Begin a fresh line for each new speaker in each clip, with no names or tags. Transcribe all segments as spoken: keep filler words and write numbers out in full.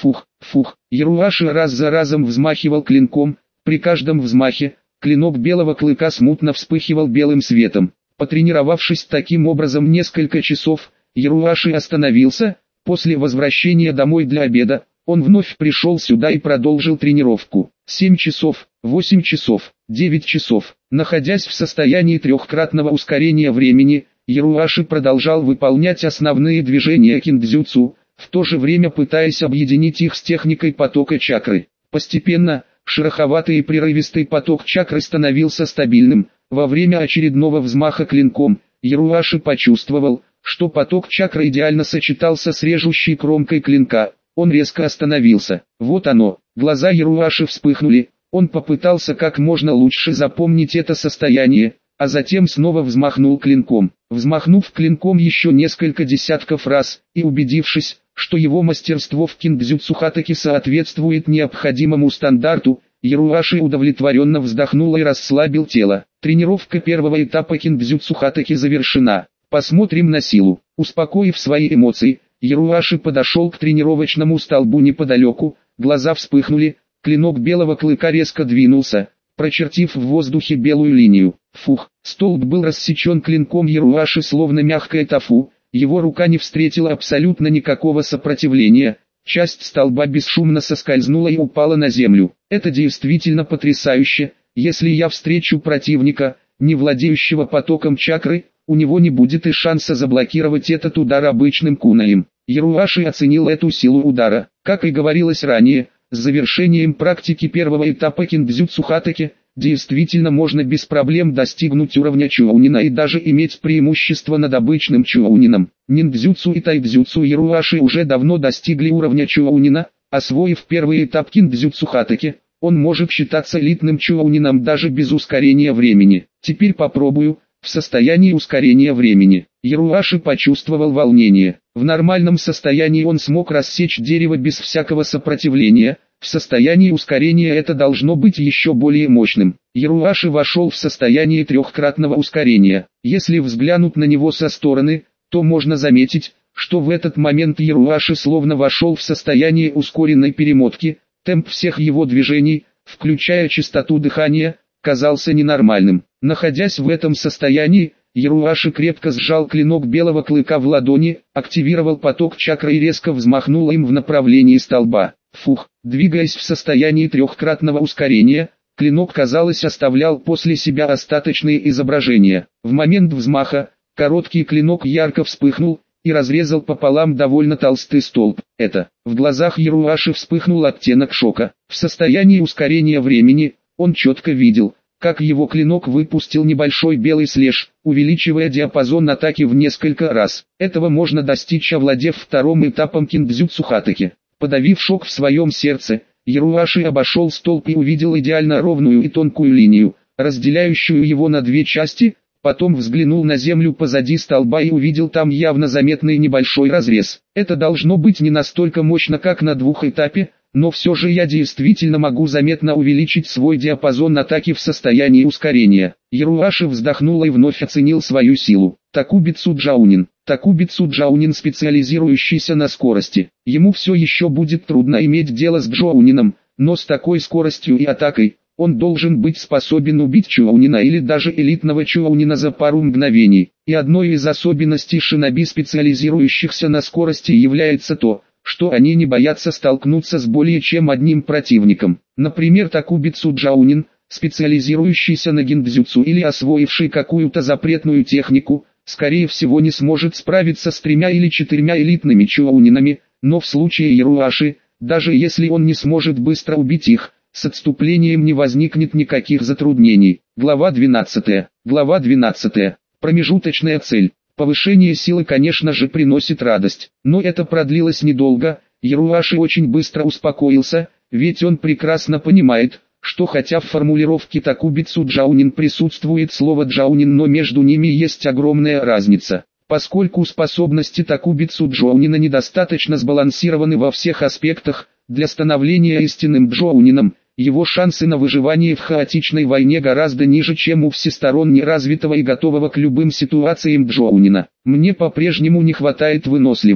Фух, фух. Яруаши раз за разом взмахивал клинком, при каждом взмахе, клинок белого клыка смутно вспыхивал белым светом. Потренировавшись таким образом несколько часов, Яруаши остановился. После возвращения домой для обеда, он вновь пришел сюда и продолжил тренировку. семь часов, восемь часов, девять часов. Находясь в состоянии трехкратного ускорения времени, Яруаши продолжал выполнять основные движения киндзюцу, в то же время пытаясь объединить их с техникой потока чакры. Постепенно, шероховатый и прерывистый поток чакры становился стабильным. Во время очередного взмаха клинком, Яруаши почувствовал, что поток чакры идеально сочетался с режущей кромкой клинка. Он резко остановился. Вот оно, глаза Яруаши вспыхнули. Он попытался как можно лучше запомнить это состояние, а затем снова взмахнул клинком. Взмахнув клинком еще несколько десятков раз, и убедившись, что его мастерство в киндзюцу хатаки соответствует необходимому стандарту, Яруаши удовлетворенно вздохнул и расслабил тело. Тренировка первого этапа киндзюцу хатаки завершена. Посмотрим на силу. Успокоив свои эмоции, Яруаши подошел к тренировочному столбу неподалеку, глаза вспыхнули, клинок белого клыка резко двинулся, прочертив в воздухе белую линию. Фух, столб был рассечен клинком Яруаши словно мягкое тофу, его рука не встретила абсолютно никакого сопротивления, часть столба бесшумно соскользнула и упала на землю. Это действительно потрясающе, если я встречу противника, не владеющего потоком чакры, у него не будет и шанса заблокировать этот удар обычным кунаем. Яруаши оценил эту силу удара. Как и говорилось ранее, с завершением практики первого этапа киндзюцу хатаки, действительно можно без проблем достигнуть уровня чуаунина и даже иметь преимущество над обычным чуаунином. Ниндзюцу и тайдзюцу Яруаши уже давно достигли уровня чуаунина, освоив первый этап киндзюцу хатаки, он может считаться элитным чуаунином даже без ускорения времени. Теперь попробую. В состоянии ускорения времени, Яруаши почувствовал волнение. В нормальном состоянии он смог рассечь дерево без всякого сопротивления, в состоянии ускорения это должно быть еще более мощным. Яруаши вошел в состояние трехкратного ускорения. Если взглянуть на него со стороны, то можно заметить, что в этот момент Яруаши словно вошел в состояние ускоренной перемотки, темп всех его движений, включая частоту дыхания, казался ненормальным. Находясь в этом состоянии, Яруаши крепко сжал клинок белого клыка в ладони, активировал поток чакры и резко взмахнул им в направлении столба. Фух, двигаясь в состоянии трехкратного ускорения, клинок, казалось, оставлял после себя остаточные изображения. В момент взмаха, короткий клинок ярко вспыхнул и разрезал пополам довольно толстый столб. Это, в глазах Яруаши вспыхнул оттенок шока. В состоянии ускорения времени, он четко видел, как его клинок выпустил небольшой белый слэш, увеличивая диапазон атаки в несколько раз. Этого можно достичь, овладев вторым этапом киндзюцу хатаки. Подавив шок в своем сердце, Яруаши обошел столб и увидел идеально ровную и тонкую линию, разделяющую его на две части, потом взглянул на землю позади столба и увидел там явно заметный небольшой разрез. Это должно быть не настолько мощно, как на двухэтапе, но все же я действительно могу заметно увеличить свой диапазон атаки в состоянии ускорения. Яруаши вздохнул и вновь оценил свою силу. Такубицу Джаунин. Такубицу Джаунин, специализирующийся на скорости. Ему все еще будет трудно иметь дело с Джоунином, но с такой скоростью и атакой, он должен быть способен убить Чуаунина или даже элитного Чуаунина за пару мгновений. И одной из особенностей шиноби, специализирующихся на скорости, является то, что они не боятся столкнуться с более чем одним противником. Например, Такубицу Джаунин, специализирующийся на гиндзюцу или освоивший какую-то запретную технику, скорее всего не сможет справиться с тремя или четырьмя элитными чуаунинами, но в случае Яруаши, даже если он не сможет быстро убить их, с отступлением не возникнет никаких затруднений. Глава двенадцатая. Глава двенадцатая. Промежуточная цель. Повышение силы, конечно же, приносит радость, но это продлилось недолго. Яруаши очень быстро успокоился, ведь он прекрасно понимает, что хотя в формулировке Такубицу Джаунин присутствует слово Джаунин, но между ними есть огромная разница. Поскольку способности Такубицу Джоунина недостаточно сбалансированы во всех аспектах, для становления истинным Джоунином, его шансы на выживание в хаотичной войне гораздо ниже, чем у всесторонне развитого и готового к любым ситуациям Джоунина. Мне по-прежнему не хватает выносливости.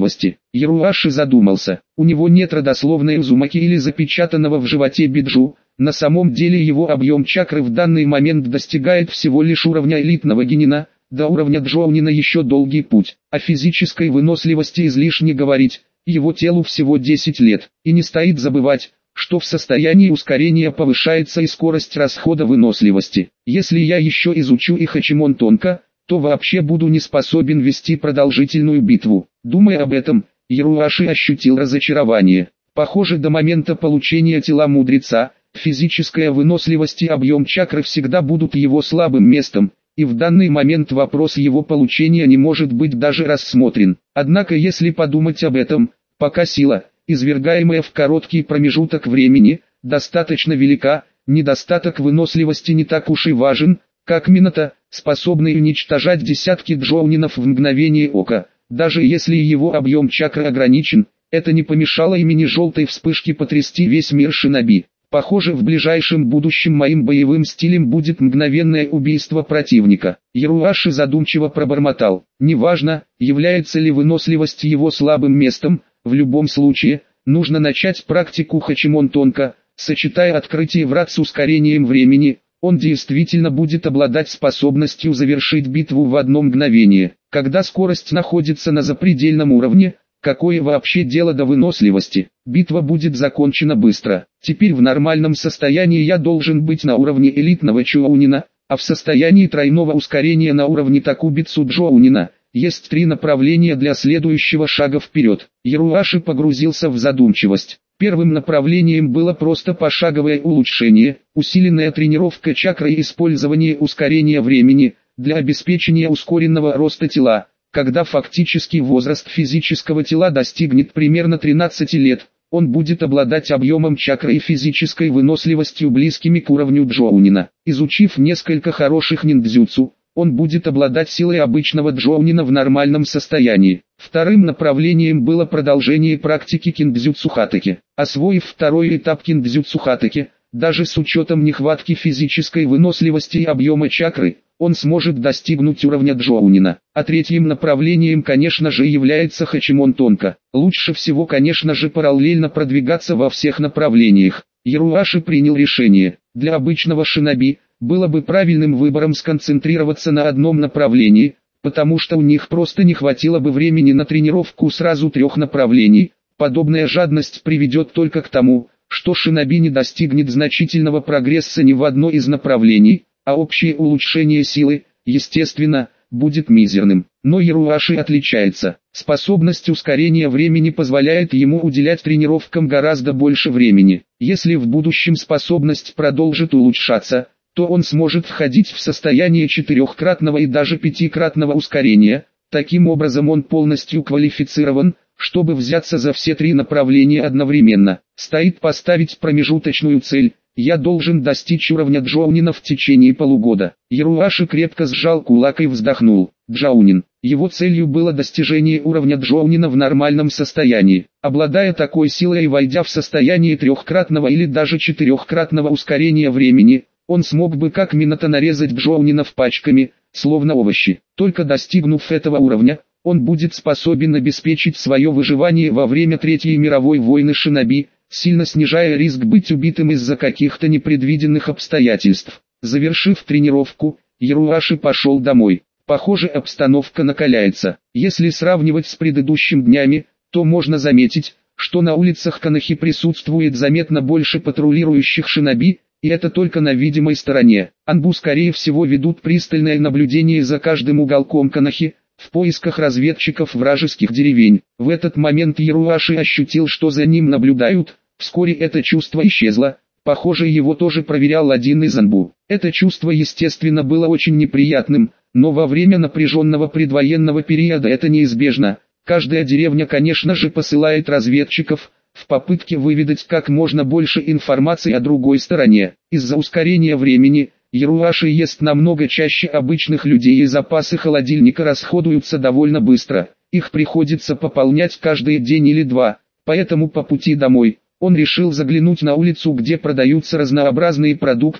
Яруаши задумался. У него нет родословной Узумаки или запечатанного в животе биджу. На самом деле его объем чакры в данный момент достигает всего лишь уровня элитного генина. До уровня джоунина еще долгий путь. О физической выносливости излишне говорить. Его телу всего десять лет. И не стоит забывать, что в состоянии ускорения повышается и скорость расхода выносливости. Если я еще изучу и Хачимон тонко, то вообще буду не способен вести продолжительную битву. Думая об этом, Яруаши ощутил разочарование. Похоже, до момента получения тела мудреца, физическая выносливость и объем чакры всегда будут его слабым местом, и в данный момент вопрос его получения не может быть даже рассмотрен. Однако если подумать об этом, пока сила, извергаемая в короткий промежуток времени, достаточно велика, недостаток выносливости не так уж и важен, как Минато, способный уничтожать десятки джоунинов в мгновение ока. Даже если его объем чакры ограничен, это не помешало имени желтой вспышки потрясти весь мир шиноби. Похоже, в ближайшем будущем моим боевым стилем будет мгновенное убийство противника. Яруаши задумчиво пробормотал. Неважно, является ли выносливость его слабым местом, в любом случае, нужно начать практику Хачимон тонко, сочетая открытие врат с ускорением времени. Он действительно будет обладать способностью завершить битву в одно мгновение. Когда скорость находится на запредельном уровне, какое вообще дело до выносливости? Битва будет закончена быстро. Теперь в нормальном состоянии я должен быть на уровне элитного Чоунина, а в состоянии тройного ускорения на уровне Такубицу Джоунина. Есть три направления для следующего шага вперед. Яруаши погрузился в задумчивость. Первым направлением было просто пошаговое улучшение, усиленная тренировка чакры и использование ускорения времени, для обеспечения ускоренного роста тела. Когда фактический возраст физического тела достигнет примерно тринадцати лет, он будет обладать объемом чакры и физической выносливостью близкими к уровню джоунина. Изучив несколько хороших ниндзюцу, он будет обладать силой обычного джоунина в нормальном состоянии. Вторым направлением было продолжение практики киндзюцу хатаки. Освоив второй этап киндзюцу хатаки, даже с учетом нехватки физической выносливости и объема чакры, он сможет достигнуть уровня джоунина. А третьим направлением, конечно же, является Хачимон тонко. Лучше всего, конечно же, параллельно продвигаться во всех направлениях. Яруаши принял решение. Для обычного шиноби было бы правильным выбором сконцентрироваться на одном направлении, потому что у них просто не хватило бы времени на тренировку сразу трех направлений. Подобная жадность приведет только к тому, что шиноби не достигнет значительного прогресса ни в одно из направлений, а общее улучшение силы, естественно, будет мизерным. Но Яруаши отличается. Способность ускорения времени позволяет ему уделять тренировкам гораздо больше времени. Если в будущем способность продолжит улучшаться, то он сможет входить в состояние четырехкратного и даже пятикратного ускорения. Таким образом он полностью квалифицирован, чтобы взяться за все три направления одновременно. Стоит поставить промежуточную цель. Я должен достичь уровня джоунина в течение полугода. Яруаши крепко сжал кулак и вздохнул. Джоунин. Его целью было достижение уровня джоунина в нормальном состоянии. Обладая такой силой и войдя в состояние трехкратного или даже четырехкратного ускорения времени, он смог бы как Минато нарезать джоунинов пачками, словно овощи. Только достигнув этого уровня, он будет способен обеспечить свое выживание во время Третьей мировой войны шиноби, сильно снижая риск быть убитым из-за каких-то непредвиденных обстоятельств. Завершив тренировку, Яруаши пошел домой. Похоже, обстановка накаляется. Если сравнивать с предыдущими днями, то можно заметить, что на улицах Канахи присутствует заметно больше патрулирующих шиноби, и это только на видимой стороне. Анбу скорее всего ведут пристальное наблюдение за каждым уголком Канахи, в поисках разведчиков вражеских деревень. В этот момент Яруаши ощутил, что за ним наблюдают. Вскоре это чувство исчезло. Похоже, его тоже проверял один из Анбу. Это чувство, естественно, было очень неприятным, но во время напряженного предвоенного периода это неизбежно. Каждая деревня, конечно же, посылает разведчиков, в попытке выведать как можно больше информации о другой стороне. Из-за ускорения времени, Яруаши ест намного чаще обычных людей и запасы холодильника расходуются довольно быстро. Их приходится пополнять каждый день или два, поэтому по пути домой, он решил заглянуть на улицу, где продаются разнообразные продукты.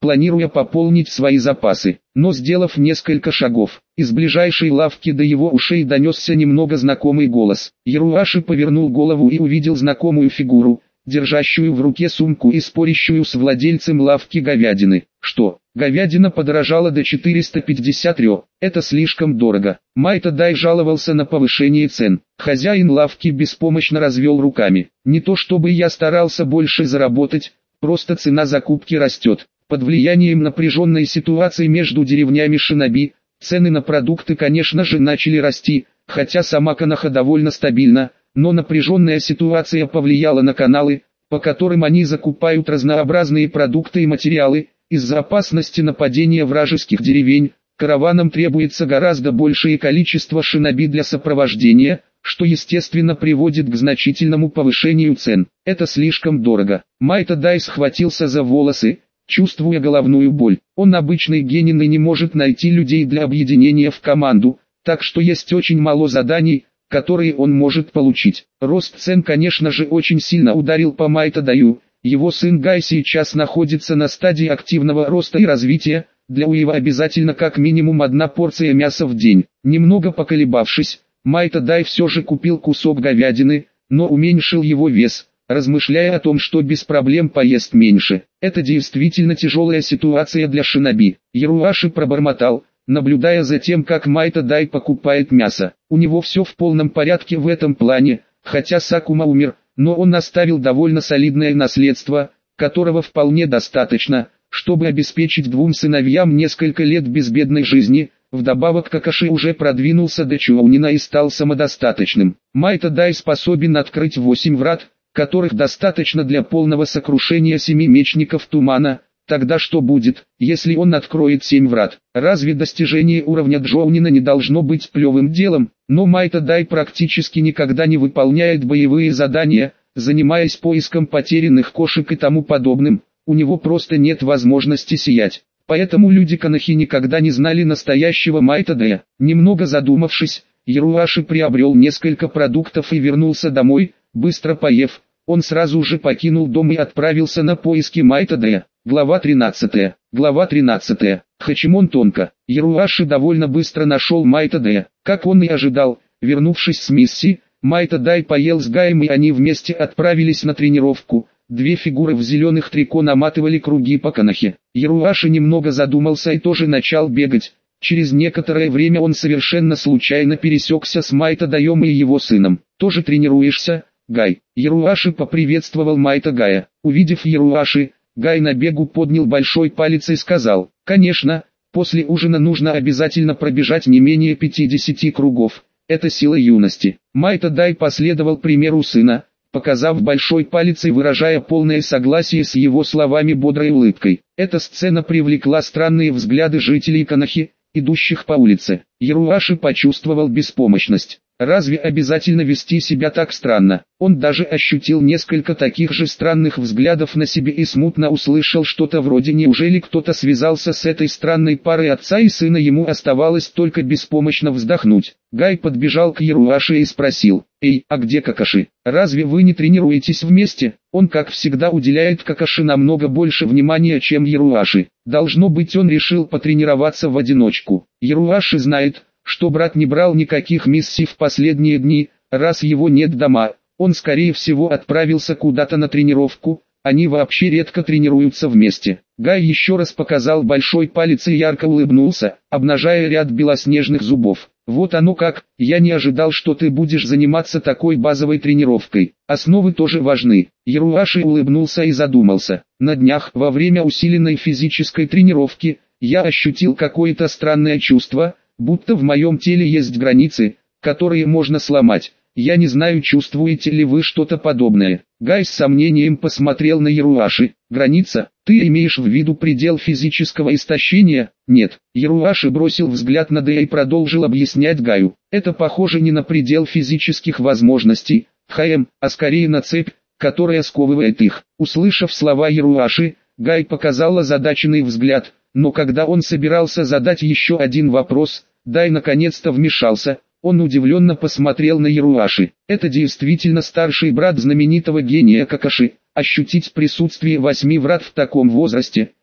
планируя пополнить свои запасы. Но сделав несколько шагов, из ближайшей лавки до его ушей донесся немного знакомый голос. Яруаши повернул голову и увидел знакомую фигуру, держащую в руке сумку и спорящую с владельцем лавки говядины. Что, говядина подорожала до четырёхсот пятидесяти рё, это слишком дорого. Майта-дай жаловался на повышение цен. Хозяин лавки беспомощно развел руками. Не то чтобы я старался больше заработать, просто цена закупки растет. Под влиянием напряженной ситуации между деревнями Шиноби, цены на продукты, конечно же, начали расти, хотя сама Коноха довольно стабильна, но напряженная ситуация повлияла на каналы, по которым они закупают разнообразные продукты и материалы. Из-за опасности нападения вражеских деревень, караванам требуется гораздо большее количество шиноби для сопровождения, что естественно приводит к значительному повышению цен. Это слишком дорого. Майта-дай схватился за волосы, чувствуя головную боль. Он обычный генин и не может найти людей для объединения в команду, так что есть очень мало заданий, которые он может получить. Рост цен, конечно же, очень сильно ударил по Майта-даю. Его сын Гай сейчас находится на стадии активного роста и развития, для Уива обязательно как минимум одна порция мяса в день. Немного поколебавшись, Майта-дай все же купил кусок говядины, но уменьшил его вес, размышляя о том, что без проблем поест меньше. Это действительно тяжелая ситуация для шиноби. Яруаши пробормотал, наблюдая за тем, как Майта-дай покупает мясо. У него все в полном порядке в этом плане, хотя Сакума умер, но он оставил довольно солидное наследство, которого вполне достаточно, чтобы обеспечить двум сыновьям несколько лет безбедной жизни. Вдобавок Какаши уже продвинулся до Чуаунина и стал самодостаточным. Майта-дай способен открыть восемь врат, которых достаточно для полного сокрушения семи мечников тумана. Тогда что будет, если он откроет семь врат? Разве достижение уровня Джоунина не должно быть плевым делом? Но Майта-дай практически никогда не выполняет боевые задания, занимаясь поиском потерянных кошек и тому подобным. У него просто нет возможности сиять. Поэтому люди Конохи никогда не знали настоящего Майта-дая. Немного задумавшись, Яруаши приобрел несколько продуктов и вернулся домой. Быстро поев, он сразу же покинул дом и отправился на поиски Майта-дая. Глава тринадцатая. Глава тринадцатая. Хачимон Тонко. Яруаши довольно быстро нашел Майта-дая. Как он и ожидал, вернувшись с миссии, Майта-дай поел с Гаем и они вместе отправились на тренировку. Две фигуры в зеленых трико наматывали круги по Конохе. Яруаши немного задумался и тоже начал бегать. Через некоторое время он совершенно случайно пересекся с Майта-даем и его сыном. «Тоже тренируешься, Гай?» Яруаши поприветствовал Майта-гая. Увидев Яруаши, Гай на бегу поднял большой палец и сказал: «Конечно, после ужина нужно обязательно пробежать не менее пятидесяти кругов. Это сила юности». Майта-дай последовал примеру сына, показав большой палец и выражая полное согласие с его словами бодрой улыбкой. Эта сцена привлекла странные взгляды жителей Конохи, идущих по улице. Яруаши почувствовал беспомощность. Разве обязательно вести себя так странно? Он даже ощутил несколько таких же странных взглядов на себе и смутно услышал что-то вроде «неужели кто-то связался с этой странной парой отца и сына?» Ему оставалось только беспомощно вздохнуть. Гай подбежал к Яруаши и спросил: «Эй, а где Какаши? Разве вы не тренируетесь вместе?» Он, как всегда, уделяет Какаши намного больше внимания, чем Яруаши. Должно быть, он решил потренироваться в одиночку. Яруаши знает, что брат не брал никаких миссий в последние дни. Раз его нет дома, он скорее всего отправился куда-то на тренировку. Они вообще редко тренируются вместе. Гай еще раз показал большой палец и ярко улыбнулся, обнажая ряд белоснежных зубов. «Вот оно как, я не ожидал, что ты будешь заниматься такой базовой тренировкой. Основы тоже важны». Яруаши улыбнулся и задумался. «На днях, во время усиленной физической тренировки, я ощутил какое-то странное чувство, будто в моем теле есть границы, которые можно сломать. Я не знаю, чувствуете ли вы что-то подобное». Гай с сомнением посмотрел на Яруаши. «Граница? Ты имеешь в виду предел физического истощения?» «Нет». Яруаши бросил взгляд на Дэя и продолжил объяснять Гаю. «Это похоже не на предел физических возможностей, ХМ, а скорее на цепь, которая сковывает их». Услышав слова Яруаши, Гай показал озадаченный взгляд, но когда он собирался задать еще один вопрос, Дай наконец-то вмешался. Он удивленно посмотрел на Яруаши. Это действительно старший брат знаменитого гения Какаши. Ощутить присутствие восьми врат в таком возрасте,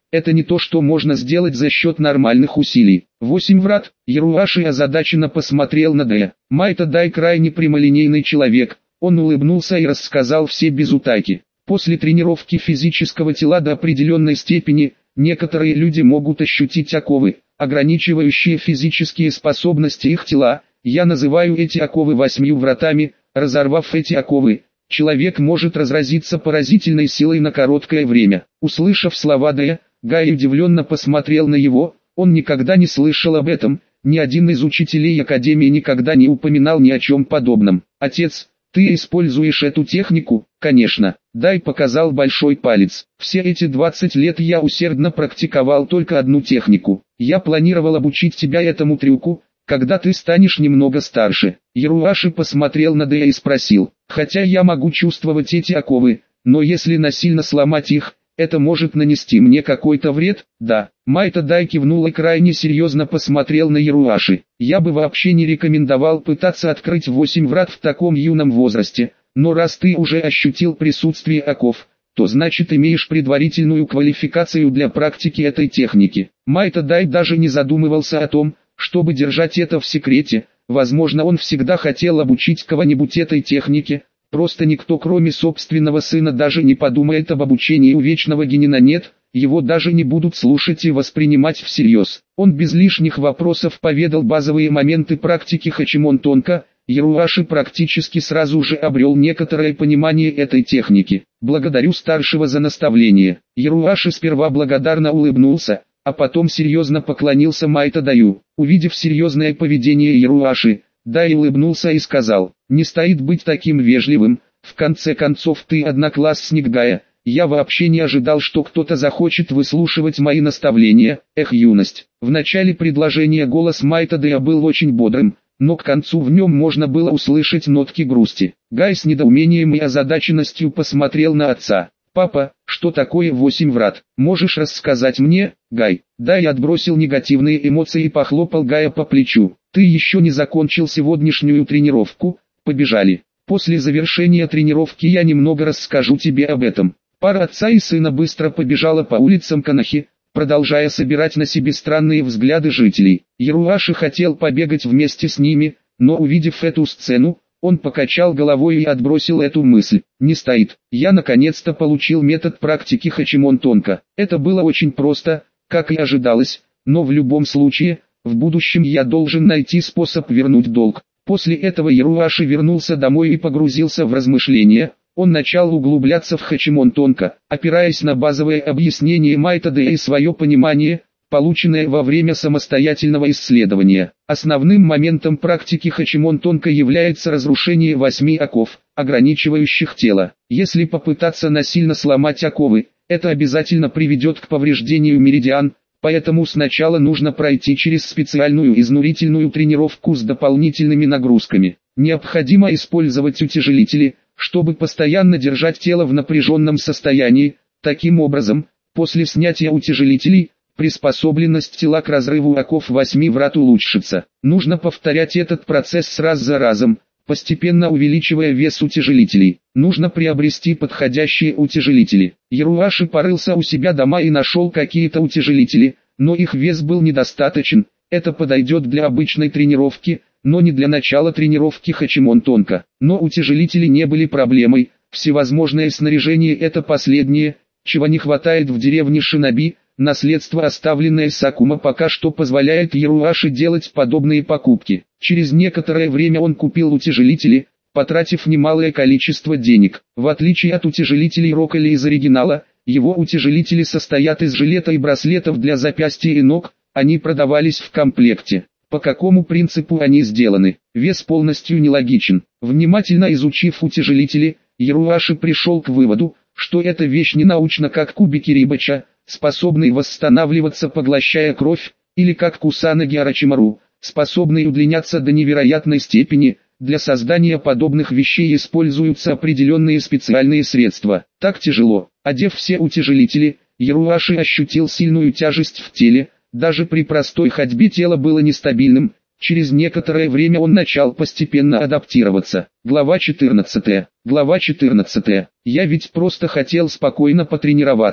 это не то, что можно сделать за счет нормальных усилий. Восемь врат. Яруаши озадаченно посмотрел на Дая. Майта Дай крайне прямолинейный человек. Он улыбнулся и рассказал все без утайки. После тренировки физического тела до определенной степени, некоторые люди могут ощутить оковы, ограничивающие физические способности их тела. Я называю эти оковы восьмью вратами. Разорвав эти оковы, человек может разразиться поразительной силой на короткое время. Услышав слова Дая, Гай удивленно посмотрел на его, он никогда не слышал об этом, ни один из учителей Академии никогда не упоминал ни о чем подобном. Отец, ты используешь эту технику? Конечно. Дай показал большой палец. Все эти двадцать лет я усердно практиковал только одну технику. Я планировал обучить тебя этому трюку, когда ты станешь немного старше. Яруаши посмотрел на Дэя и спросил, хотя я могу чувствовать эти оковы, но если насильно сломать их, это может нанести мне какой-то вред? Да. Майта Дай кивнул и крайне серьезно посмотрел на Яруаши. Я бы вообще не рекомендовал пытаться открыть восемь врат в таком юном возрасте, но раз ты уже ощутил присутствие оков, то значит имеешь предварительную квалификацию для практики этой техники. Майта Дай даже не задумывался о том, чтобы держать это в секрете. Возможно, он всегда хотел обучить кого-нибудь этой технике, просто никто кроме собственного сына даже не подумает об обучении у вечного генина. Нет, его даже не будут слушать и воспринимать всерьез. Он без лишних вопросов поведал базовые моменты практики Хачимон Тонко. Яруаши практически сразу же обрел некоторое понимание этой техники. Благодарю старшего за наставление. Яруаши сперва благодарно улыбнулся, а потом серьезно поклонился Майта Даю. Увидев серьезное поведение Яруаши, Дай улыбнулся и сказал, не стоит быть таким вежливым, в конце концов ты одноклассник Гая, я вообще не ожидал, что кто-то захочет выслушивать мои наставления. Эх, юность. В начале предложения голос Майта Дая был очень бодрым, но к концу в нем можно было услышать нотки грусти. Гай с недоумением и озадаченностью посмотрел на отца. «Папа, что такое восемь врат? Можешь рассказать мне, Гай?» Дай отбросил негативные эмоции и похлопал Гая по плечу. «Ты еще не закончил сегодняшнюю тренировку? Побежали. После завершения тренировки я немного расскажу тебе об этом». Пара отца и сына быстро побежала по улицам Канахи, продолжая собирать на себе странные взгляды жителей. Яруаши хотел побегать вместе с ними, но увидев эту сцену, он покачал головой и отбросил эту мысль. Не стоит. Я наконец-то получил метод практики Хачимон Тонко. Это было очень просто, как и ожидалось, но в любом случае, в будущем я должен найти способ вернуть долг. После этого Яруаши вернулся домой и погрузился в размышления. Он начал углубляться в Хачимон Тонко, опираясь на базовое объяснение Майта Дэя и свое понимание, полученное во время самостоятельного исследования. Основным моментом практики Хачимон Тонко является разрушение восьми оков, ограничивающих тело. Если попытаться насильно сломать оковы, это обязательно приведет к повреждению меридиан, поэтому сначала нужно пройти через специальную изнурительную тренировку с дополнительными нагрузками. Необходимо использовать утяжелители, чтобы постоянно держать тело в напряженном состоянии. Таким образом, после снятия утяжелителей, приспособленность тела к разрыву оков восьми врат улучшится. Нужно повторять этот процесс раз за разом, постепенно увеличивая вес утяжелителей. Нужно приобрести подходящие утяжелители. Яруаши порылся у себя дома и нашел какие-то утяжелители, но их вес был недостаточен. Это подойдет для обычной тренировки, но не для начала тренировки Хачимон Тонко. Но утяжелители не были проблемой, всевозможное снаряжение — это последнее, чего не хватает в деревне Шиноби. Наследство, оставленное Сакума, пока что позволяет Яруаши делать подобные покупки. Через некоторое время он купил утяжелители, потратив немалое количество денег. В отличие от утяжелителей Рокколи из оригинала, его утяжелители состоят из жилета и браслетов для запястья и ног, они продавались в комплекте. По какому принципу они сделаны? Вес полностью нелогичен. Внимательно изучив утяжелители, Яруаши пришел к выводу, что эта вещь не научна, как кубики Рибача, способный восстанавливаться, поглощая кровь, или как Кусанаги Орочимару, способный удлиняться до невероятной степени. Для создания подобных вещей используются определенные специальные средства. Так тяжело. Одев все утяжелители, Яруаши ощутил сильную тяжесть в теле, даже при простой ходьбе тело было нестабильным. Через некоторое время он начал постепенно адаптироваться. Глава четырнадцатая. Глава четырнадцатая. Я ведь просто хотел спокойно потренироваться.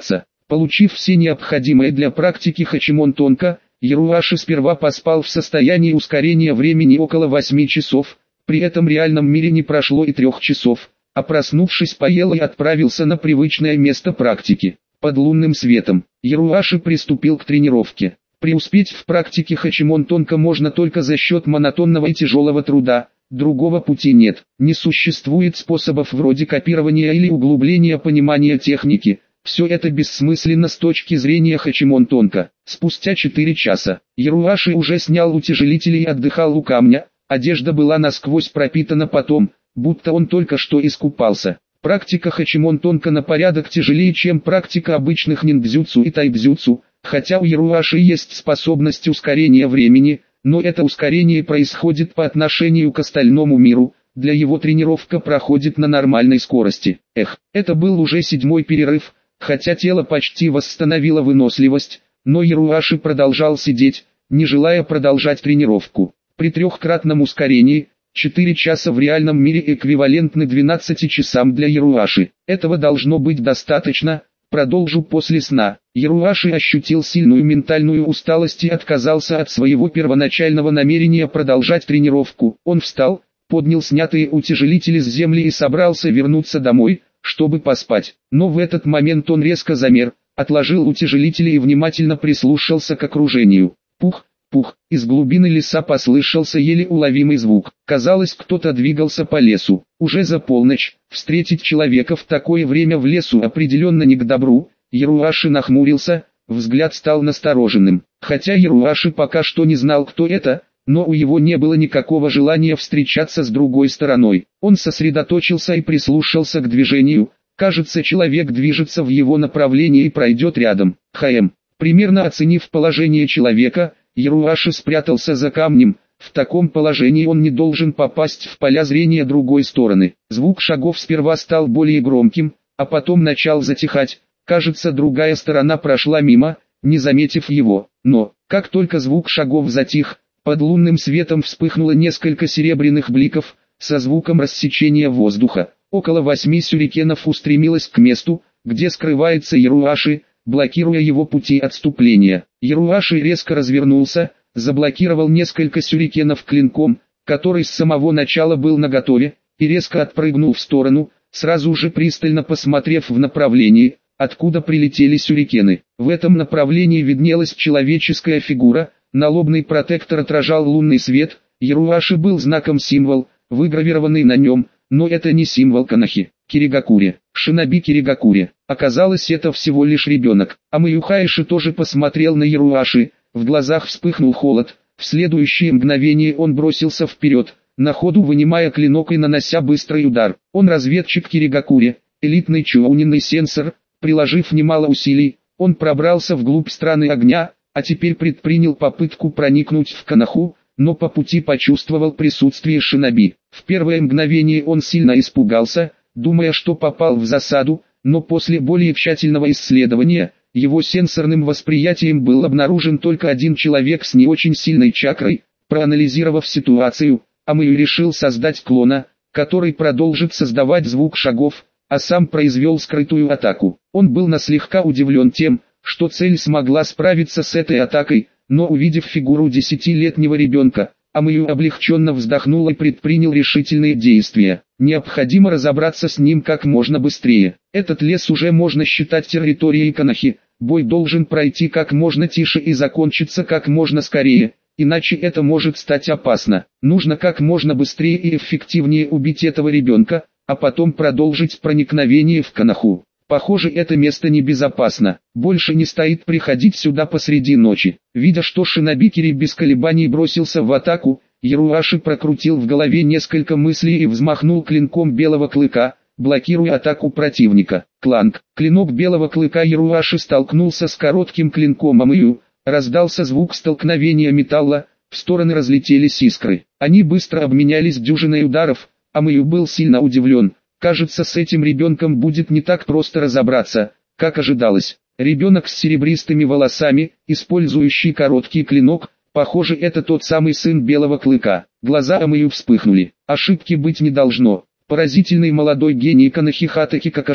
Получив все необходимое для практики Хачимон Тонко, Яруаши сперва поспал в состоянии ускорения времени около восьми часов, при этом в реальном мире не прошло и трех часов, а проснувшись поел и отправился на привычное место практики. Под лунным светом, Яруаши приступил к тренировке. Преуспеть в практике Хачимон Тонко можно только за счет монотонного и тяжелого труда, другого пути нет. Не существует способов вроде копирования или углубления понимания техники. Все это бессмысленно с точки зрения Хачимон Тонко. Спустя четыре часа, Яруаши уже снял утяжелители и отдыхал у камня, одежда была насквозь пропитана потом, будто он только что искупался. Практика Хачимон Тонко на порядок тяжелее, чем практика обычных ниндзюцу и тайбзюцу, хотя у Яруаши есть способность ускорения времени, но это ускорение происходит по отношению к остальному миру, для его тренировка проходит на нормальной скорости. Эх, это был уже седьмой перерыв, хотя тело почти восстановило выносливость, но Яруаши продолжал сидеть, не желая продолжать тренировку. При трехкратном ускорении, четыре часа в реальном мире эквивалентны двенадцати часам для Яруаши. Этого должно быть достаточно, продолжу после сна. Яруаши ощутил сильную ментальную усталость и отказался от своего первоначального намерения продолжать тренировку. Он встал, поднял снятые утяжелители с земли и собрался вернуться домой, чтобы поспать. Но в этот момент он резко замер, отложил утяжелители и внимательно прислушался к окружению. Пух, пух, из глубины леса послышался еле уловимый звук. Казалось, кто-то двигался по лесу. Уже за полночь, встретить человека в такое время в лесу определенно не к добру. Яруаши нахмурился, взгляд стал настороженным. Хотя Яруаши пока что не знал, кто это, но у него не было никакого желания встречаться с другой стороной. Он сосредоточился и прислушался к движению. Кажется, человек движется в его направлении и пройдет рядом. Хм. Примерно оценив положение человека, Яруаши спрятался за камнем. В таком положении он не должен попасть в поля зрения другой стороны. Звук шагов сперва стал более громким, а потом начал затихать. Кажется, другая сторона прошла мимо, не заметив его. Но, как только звук шагов затих, под лунным светом вспыхнуло несколько серебряных бликов, со звуком рассечения воздуха. Около восьми сюрикенов устремилось к месту, где скрывается Яруаши, блокируя его пути отступления. Яруаши резко развернулся, заблокировал несколько сюрикенов клинком, который с самого начала был наготове, и резко отпрыгнул в сторону, сразу же пристально посмотрев в направлении, откуда прилетели сюрикены. В этом направлении виднелась человеческая фигура, налобный протектор отражал лунный свет, Яруаши был знаком-символ, выгравированный на нем, но это не символ Канахи. Киригакури, шиноби Киригакури. Оказалось, это всего лишь ребенок. Амаюхаиши тоже посмотрел на Яруаши, в глазах вспыхнул холод, в следующее мгновение он бросился вперед, на ходу вынимая клинок и нанося быстрый удар. Он разведчик Киригакури, элитный чоунинный сенсор, приложив немало усилий, он пробрался вглубь страны огня, а теперь предпринял попытку проникнуть в Канаху, но по пути почувствовал присутствие шиноби. В первое мгновение он сильно испугался, думая, что попал в засаду, но после более тщательного исследования, его сенсорным восприятием был обнаружен только один человек с не очень сильной чакрой. Проанализировав ситуацию, Амаю решил создать клона, который продолжит создавать звук шагов, а сам произвел скрытую атаку. Он был наслегка удивлен тем, что цель смогла справиться с этой атакой, но увидев фигуру десятилетнего ребенка, Амаю облегченно вздохнул и предпринял решительные действия. Необходимо разобраться с ним как можно быстрее. Этот лес уже можно считать территорией Канахи. Бой должен пройти как можно тише и закончиться как можно скорее, иначе это может стать опасно. Нужно как можно быстрее и эффективнее убить этого ребенка, а потом продолжить проникновение в Канаху. Похоже, это место небезопасно. Больше не стоит приходить сюда посреди ночи. Видя, что шиноби Кири без колебаний бросился в атаку, Яруаши прокрутил в голове несколько мыслей и взмахнул клинком белого клыка, блокируя атаку противника. Кланк. Клинок белого клыка Яруаши столкнулся с коротким клинком Амаю, раздался звук столкновения металла, в стороны разлетелись искры. Они быстро обменялись дюжиной ударов, Амаю был сильно удивлен. Кажется, с этим ребенком будет не так просто разобраться, как ожидалось. Ребенок с серебристыми волосами, использующий короткий клинок, похоже, это тот самый сын белого клыка. Глаза Амаю вспыхнули. Ошибки быть не должно. Поразительный молодой гений Канахи Хатаки Какаши,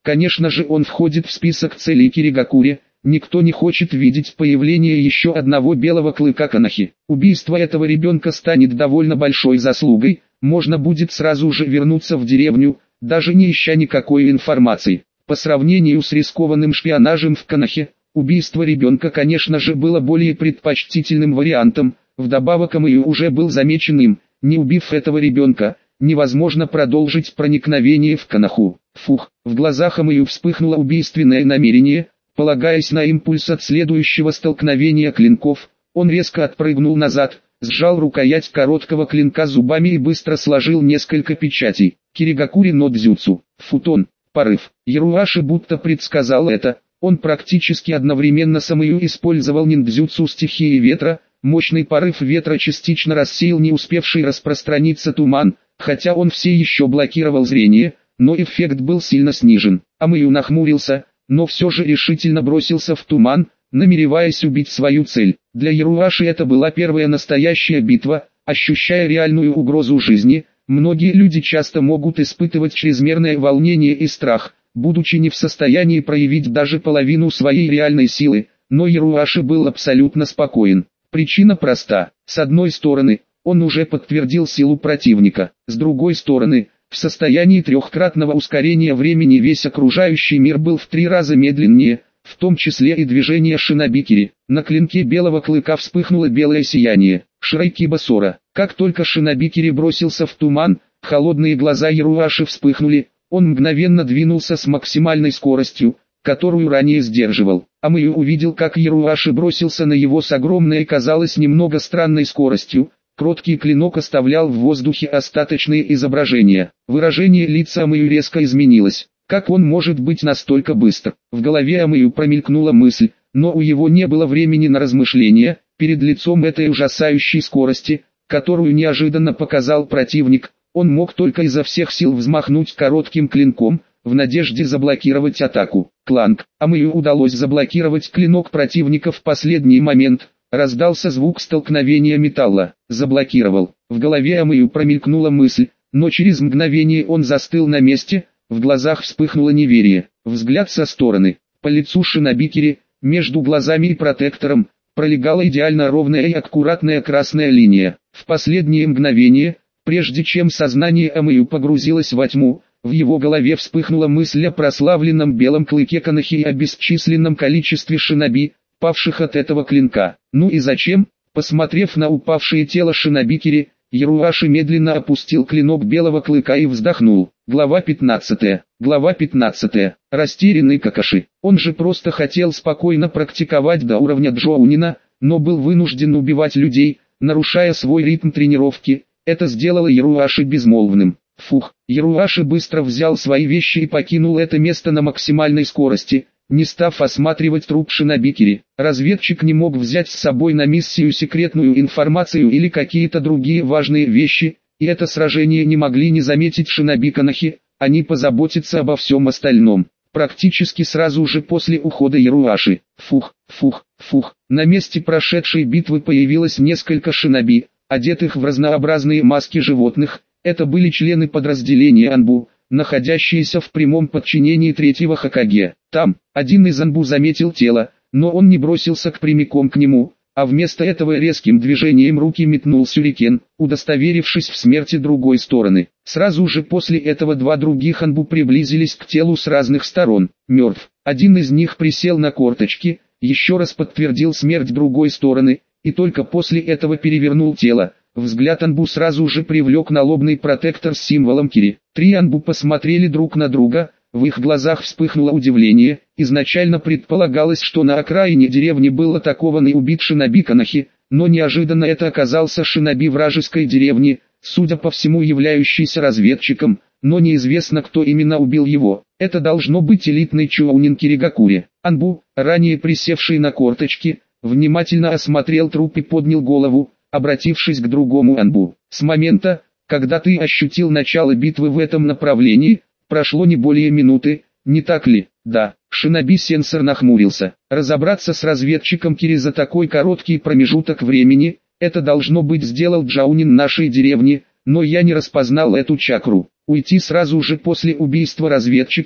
Конечно же, он входит в список целей Киригакури. Никто не хочет видеть появление еще одного белого клыка Канахи. Убийство этого ребенка станет довольно большой заслугой, можно будет сразу же вернуться в деревню, даже не ища никакой информации. По сравнению с рискованным шпионажем в Канахе, убийство ребенка, конечно же, было более предпочтительным вариантом, вдобавок Амию уже был замечен им. Не убив этого ребенка, невозможно продолжить проникновение в Канаху. Фух, в глазах Амию вспыхнуло убийственное намерение. Полагаясь на импульс от следующего столкновения клинков, он резко отпрыгнул назад, сжал рукоять короткого клинка зубами и быстро сложил несколько печатей. Киригакури но дзюцу, футон, порыв. Яруаши будто предсказал это, он практически одновременно с Амию использовал ниндзюцу стихии ветра, мощный порыв ветра частично рассеял не успевший распространиться туман, хотя он все еще блокировал зрение, но эффект был сильно снижен. Амию нахмурился, но все же решительно бросился в туман, намереваясь убить свою цель. Для Яруаши это была первая настоящая битва, ощущая реальную угрозу жизни. Многие люди часто могут испытывать чрезмерное волнение и страх, будучи не в состоянии проявить даже половину своей реальной силы, но Яруаши был абсолютно спокоен. Причина проста. С одной стороны, он уже подтвердил силу противника, с другой стороны, в состоянии трехкратного ускорения времени весь окружающий мир был в три раза медленнее, в том числе и движение Шинобикери. На клинке белого клыка вспыхнуло белое сияние. Шрайкиба Сора. Как только Шинобикери бросился в туман, холодные глаза Яруаши вспыхнули, он мгновенно двинулся с максимальной скоростью, которую ранее сдерживал. Амию увидел, как Яруаши бросился на его с огромной, казалось, немного странной скоростью. Кроткий клинок оставлял в воздухе остаточные изображения. Выражение лица Амию резко изменилось. Как он может быть настолько быстр? В голове Амию промелькнула мысль, но у него не было времени на размышления. Перед лицом этой ужасающей скорости, которую неожиданно показал противник, он мог только изо всех сил взмахнуть коротким клинком, в надежде заблокировать атаку. Кланк. Амию удалось заблокировать клинок противника в последний момент. Раздался звук столкновения металла. Заблокировал. В голове Амию промелькнула мысль, но через мгновение он застыл на месте, в глазах вспыхнуло неверие. Взгляд со стороны. По лицу Шинобикери, между глазами и протектором, пролегала идеально ровная и аккуратная красная линия. В последнее мгновение, прежде чем сознание Амию погрузилось во тьму, в его голове вспыхнула мысль о прославленном белом клыке Канахи и о бесчисленном количестве шиноби, павших от этого клинка. Ну и зачем? Посмотрев на упавшее тело Шинобикери, Яруаши медленно опустил клинок белого клыка и вздохнул. Глава пятнадцатая. Глава пятнадцатая. Растерянный Какаши. Он же просто хотел спокойно практиковать до уровня Джоунина, но был вынужден убивать людей, нарушая свой ритм тренировки. Это сделало Яруаши безмолвным. Фух. Яруаши быстро взял свои вещи и покинул это место на максимальной скорости, не став осматривать труп Шинобикери. Разведчик не мог взять с собой на миссию секретную информацию или какие-то другие важные вещи, и это сражение не могли не заметить шиноби Канахи, они позаботятся обо всем остальном. Практически сразу же после ухода Яруаши. Фух, фух, фух. На месте прошедшей битвы появилось несколько шиноби, одетых в разнообразные маски животных. Это были члены подразделения Анбу, находящиеся в прямом подчинении третьего Хокаге. Там, один из Анбу заметил тело, но он не бросился к прямиком к нему, а вместо этого резким движением руки метнул сюрикен, удостоверившись в смерти другой стороны. Сразу же после этого два других Анбу приблизились к телу с разных сторон. Мертв. Один из них присел на корточки, еще раз подтвердил смерть другой стороны, и только после этого перевернул тело. Взгляд Анбу сразу же привлек налобный протектор с символом Кири. Три Анбу посмотрели друг на друга, в их глазах вспыхнуло удивление. Изначально предполагалось, что на окраине деревни был атакован и убит шиноби Канахи, но неожиданно это оказался шиноби вражеской деревни, судя по всему являющийся разведчиком, но неизвестно, кто именно убил его. Это должно быть элитный чоунин Киригакури. Анбу, ранее присевший на корточки, внимательно осмотрел труп и поднял голову, обратившись к другому Анбу. С момента, когда ты ощутил начало битвы в этом направлении, прошло не более минуты, не так ли? Да. Шиноби-сенсор нахмурился. Разобраться с разведчиком Кири за такой короткий промежуток времени, это должно быть сделал джаунин нашей деревни, но я не распознал эту чакру. Уйти сразу же после убийства разведчика,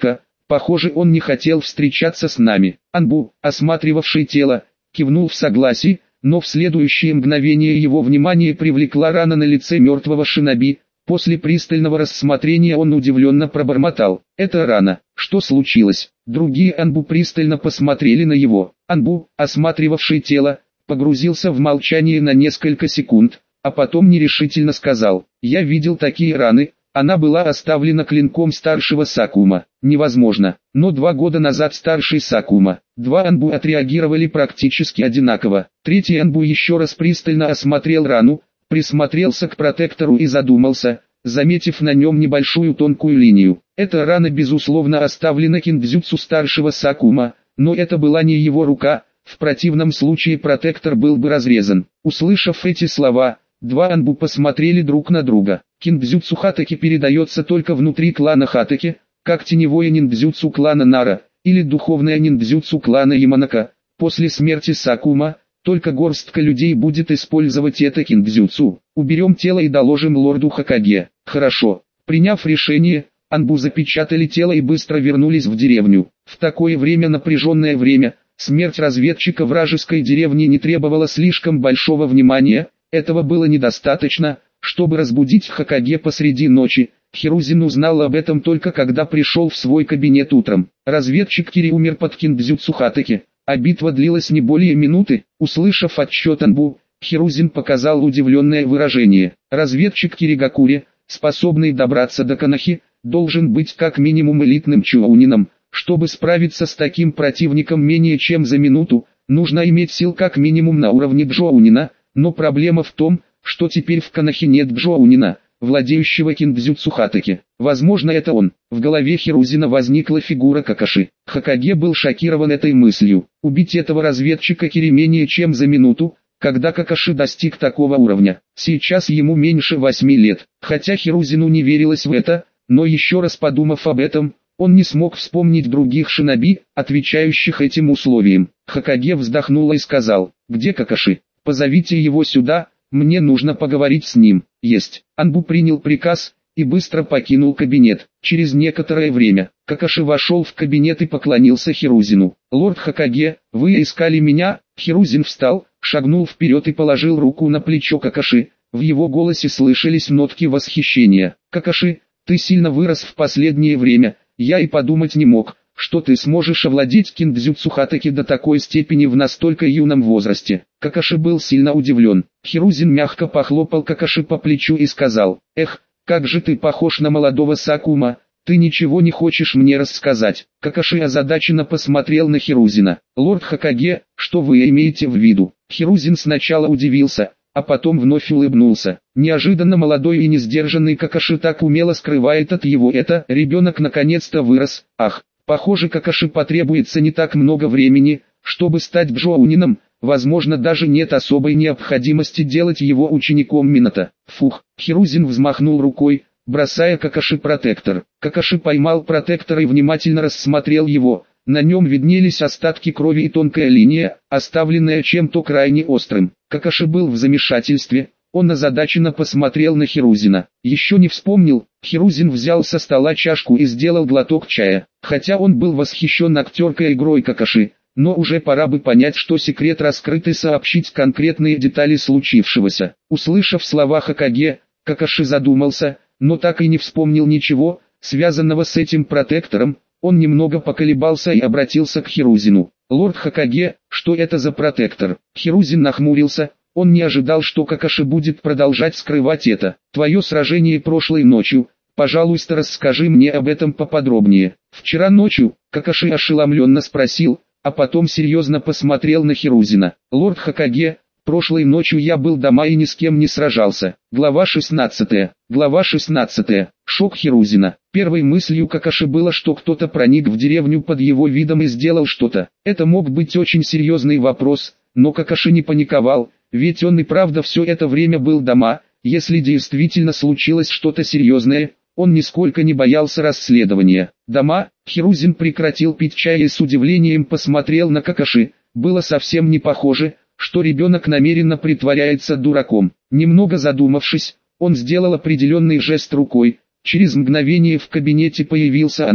Похоже, он не хотел встречаться с нами. Анбу, осматривавший тело, кивнул в согласии, но в следующее мгновение его внимание привлекла рана на лице мертвого шиноби. После пристального рассмотрения он удивленно пробормотал: «Это рана, что случилось?» Другие Анбу пристально посмотрели на его. Анбу, осматривавший тело, погрузился в молчание на несколько секунд, а потом нерешительно сказал: «Я видел такие раны, она была оставлена клинком старшего Сакума». Невозможно, но два года назад старший Сакума. Два Анбу отреагировали практически одинаково. Третий Анбу еще раз пристально осмотрел рану, присмотрелся к протектору и задумался, заметив на нем небольшую тонкую линию. Эта рана безусловно оставлена киндзюцу старшего Сакума, но это была не его рука, в противном случае протектор был бы разрезан. Услышав эти слова, два Анбу посмотрели друг на друга. Киндзюцу Хатаки передается только внутри клана Хатаки, как теневое ниндзюцу клана Нара, или духовное ниндзюцу клана Яманака. После смерти Сакума, только горстка людей будет использовать это киндзюцу. Уберем тело и доложим лорду Хокаге. Хорошо. Приняв решение, Анбу запечатали тело и быстро вернулись в деревню. В такое время, напряженное время, смерть разведчика вражеской деревни не требовала слишком большого внимания. Этого было недостаточно, чтобы разбудить Хокаге посреди ночи. Хирузин узнал об этом только когда пришел в свой кабинет утром. Разведчик Кири умер под киндзюцу Хатаки, а битва длилась не более минуты. Услышав отчет Анбу, Хирузин показал удивленное выражение. Разведчик Киригакури, способный добраться до Канахи, должен быть как минимум элитным чоунином. Чтобы справиться с таким противником менее чем за минуту, нужно иметь сил как минимум на уровне джоунина, но проблема в том, что теперь в Канахе нет джоунина, владеющего киндзюцу Хатаки. Возможно, это он. В голове Хирузина возникла фигура Какаши. Хокаге был шокирован этой мыслью. Убить этого разведчика Кири менее чем за минуту, когда Какаши достиг такого уровня. Сейчас ему меньше восьми лет. Хотя Хирузину не верилось в это, но еще раз подумав об этом, он не смог вспомнить других шиноби, отвечающих этим условиям. Хокаге вздохнул и сказал: «Где Какаши? Позовите его сюда, мне нужно поговорить с ним». Есть. Анбу принял приказ и быстро покинул кабинет. Через некоторое время, Какаши вошел в кабинет и поклонился Хирузину. «Лорд Хокаге, вы искали меня?» Хирузин встал, шагнул вперед и положил руку на плечо Какаши. В его голосе слышались нотки восхищения. «Какаши, ты сильно вырос в последнее время, я и подумать не мог, что ты сможешь овладеть киндзюцу Хатаки до такой степени в настолько юном возрасте». Какаши был сильно удивлен. Хирузин мягко похлопал Какаши по плечу и сказал: «Эх, как же ты похож на молодого Сакума, ты ничего не хочешь мне рассказать?» Какаши озадаченно посмотрел на Хирузина. «Лорд Хокаге, что вы имеете в виду?» Хирузин сначала удивился, а потом вновь улыбнулся. Неожиданно молодой и несдержанный Какаши так умело скрывает от его это. Ребенок наконец-то вырос. Ах, похоже, Какаши потребуется не так много времени, чтобы стать джоунином. Возможно, даже нет особой необходимости делать его учеником Минато. Фух, Хирузин взмахнул рукой, бросая Какаши протектор. Какаши поймал протектор и внимательно рассмотрел его. На нем виднелись остатки крови и тонкая линия, оставленная чем-то крайне острым. Какаши был в замешательстве, он озадаченно посмотрел на Хирузина. Еще не вспомнил, Хирузин взял со стола чашку и сделал глоток чая. Хотя он был восхищен актерской игрой Какаши, но уже пора бы понять, что секрет раскрыт, и сообщить конкретные детали случившегося. Услышав слова Хокаге, Какаши задумался, но так и не вспомнил ничего, связанного с этим протектором. Он немного поколебался и обратился к Хирузину. «Лорд Хокаге, что это за протектор?» Хирузин нахмурился, он не ожидал, что Какаши будет продолжать скрывать это. «Твое сражение прошлой ночью, пожалуйста, расскажи мне об этом поподробнее». «Вчера ночью?» Какаши ошеломленно спросил, а потом серьезно посмотрел на Хирузина. «Лорд Хокаге, прошлой ночью я был дома и ни с кем не сражался». Глава шестнадцатая. Глава шестнадцатая. Шок Хирузина. Первой мыслью Какаши было, что кто-то проник в деревню под его видом и сделал что-то. Это мог быть очень серьезный вопрос, но Какаши не паниковал, ведь он и правда все это время был дома. Если действительно случилось что-то серьезное, он нисколько не боялся расследования. «Дома?» Хирузин прекратил пить чай и с удивлением посмотрел на Какаши. Было совсем не похоже, что ребенок намеренно притворяется дураком. Немного задумавшись, он сделал определенный жест рукой. Через мгновение в кабинете появился Анбу.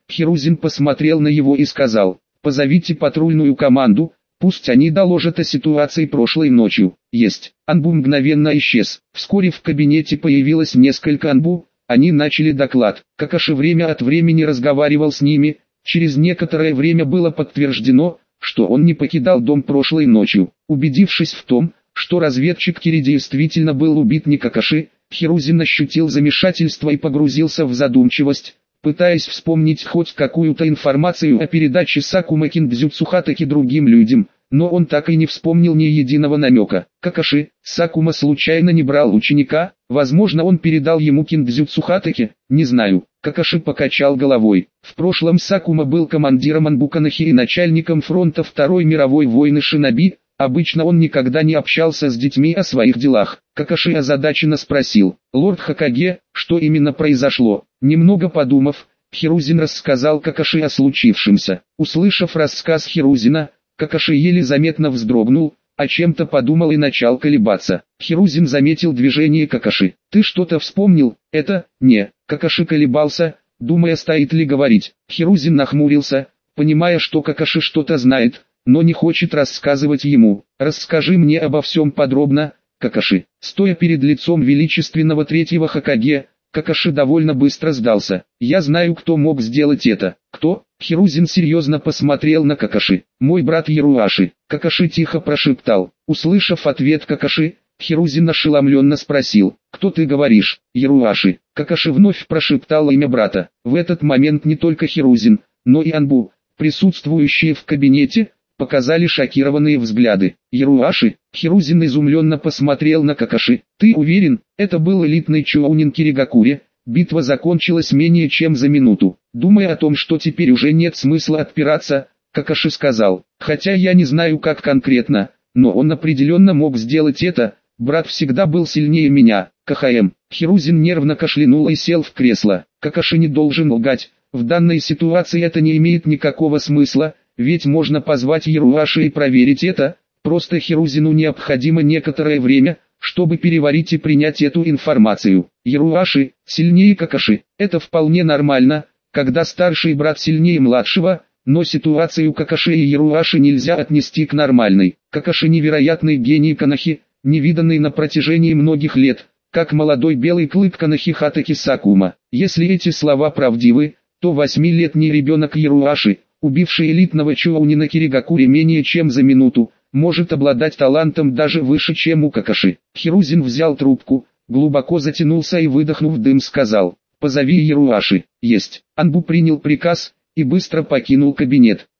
Хирузин посмотрел на его и сказал: «Позовите патрульную команду, пусть они доложат о ситуации прошлой ночью». «Есть». Анбу мгновенно исчез. Вскоре в кабинете появилось несколько Анбу, они начали доклад. Какаши время от времени разговаривал с ними, через некоторое время было подтверждено, что он не покидал дом прошлой ночью. Убедившись в том, что разведчик Кири действительно был убит не Какаши, Хирузин ощутил замешательство и погрузился в задумчивость, пытаясь вспомнить хоть какую-то информацию о передаче Сакума Киндзюцу Хатаки другим людям, но он так и не вспомнил ни единого намека. Какаши, Сакума случайно не брал ученика, возможно он передал ему Киндзюцу Хатаки, не знаю. Какаши покачал головой. В прошлом Сакума был командиром Анбуканахи и начальником фронта Второй мировой войны Шиноби, обычно он никогда не общался с детьми о своих делах. Какаши озадаченно спросил: «Лорд Хокаге, что именно произошло?» Немного подумав, Хирузин рассказал Какаши о случившемся. Услышав рассказ Хирузина, Какаши еле заметно вздрогнул, о чем-то подумал и начал колебаться. Хирузин заметил движение Какаши. «Ты что-то вспомнил?» «Это, не». Какаши колебался, думая, стоит ли говорить. Хирузин нахмурился, понимая, что Какаши что-то знает, но не хочет рассказывать ему. «Расскажи мне обо всем подробно, Какаши». Стоя перед лицом величественного третьего Хокаге, Какаши довольно быстро сдался. «Я знаю, кто мог сделать это». «Кто?» Хирузин серьезно посмотрел на Какаши. «Мой брат Яруаши». Какаши тихо прошептал. Услышав ответ Какаши, Хирузин ошеломленно спросил: «Кто ты говоришь?» «Яруаши». Какаши вновь прошептал имя брата. В этот момент не только Хирузин, но и Анбу, присутствующие в кабинете, показали шокированные взгляды. «Яруаши?» Хирузин изумленно посмотрел на Какаши. «Ты уверен, это был элитный чоунин Киригакуре?» Битва закончилась менее чем за минуту. Думая о том, что теперь уже нет смысла отпираться, Какаши сказал: «Хотя я не знаю как конкретно, но он определенно мог сделать это, брат всегда был сильнее меня». КХМ. Хирузин нервно кашлянул и сел в кресло. Какаши не должен лгать, в данной ситуации это не имеет никакого смысла, ведь можно позвать Яруаши и проверить это, просто Хирузину необходимо некоторое время, чтобы переварить и принять эту информацию. Яруаши, сильнее Какаши, это вполне нормально, когда старший брат сильнее младшего, но ситуацию Какаши и Яруаши нельзя отнести к нормальной. Какаши невероятный гений Канахи, невиданный на протяжении многих лет, как молодой белый клык Канахи Хатаки Сакума. Если эти слова правдивы, то восьмилетний ребенок Яруаши, убивший элитного чоунина Киригакуре менее чем за минуту, может обладать талантом даже выше, чем у Какаши. Хирузин взял трубку, глубоко затянулся и, выдохнув дым, сказал: «Позови Яруаши». «Есть». Анбу принял приказ и быстро покинул кабинет.